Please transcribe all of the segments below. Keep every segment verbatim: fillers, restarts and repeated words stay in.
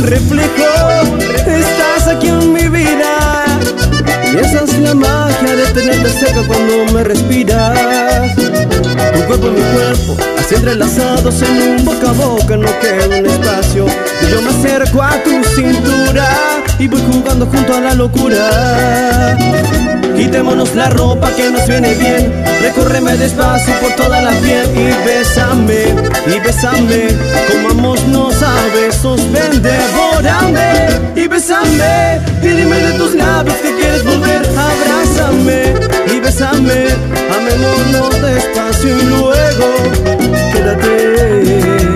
reflejo, estás aquí en mi vida. Y esa es la magia de tenerte cerca cuando me respiras. Tu cuerpo y mi cuerpo, así entrelazados en un boca a boca, no queda un espacio. Y yo me acerco a tu cintura y voy jugando junto a la locura. Quitémonos la ropa que nos viene bien, recórreme despacio por toda la piel y bésame, y bésame, comámonos a besos, ven, devórame y bésame, y dime de tus labios que quieres volver, abrázame y bésame, amémonos despacio y luego quédate.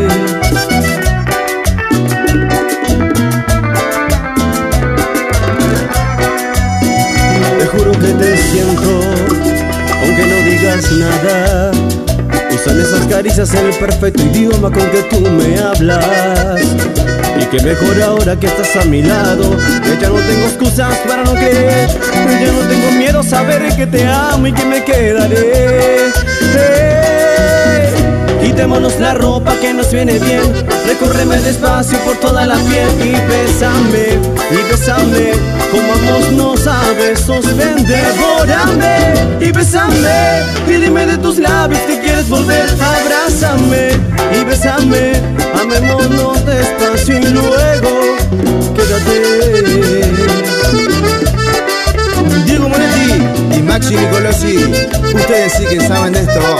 Juro que te siento, aunque no digas nada. Y son esas caricias el perfecto idioma con que tú me hablas. Y que mejor ahora que estás a mi lado, que ya no tengo excusas para no creer, que ya no tengo miedo a saber que te amo y que me quedaré. Hey, quitémonos la ropa que nos viene bien, recórreme despacio por toda la piel y bésame, y bésame, comámonos a besos, ven, devórame y bésame, y dime de tus labios que quieres volver, abrázame y bésame, amémonos despacio y luego quédate. Diego Moretti y Maxi Nicolosi, ustedes sí que saben de esto.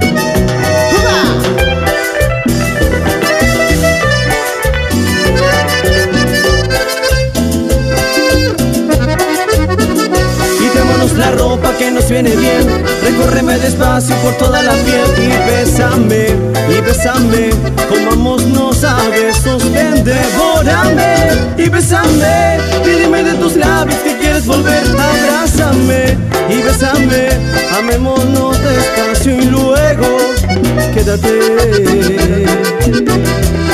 La ropa que nos viene bien, recórreme despacio por toda la piel y bésame, y bésame, comámonos a besos, ven, devórame y bésame, y dime de tus labios que quieres volver, abrázame y bésame, amémonos despacio y luego quédate.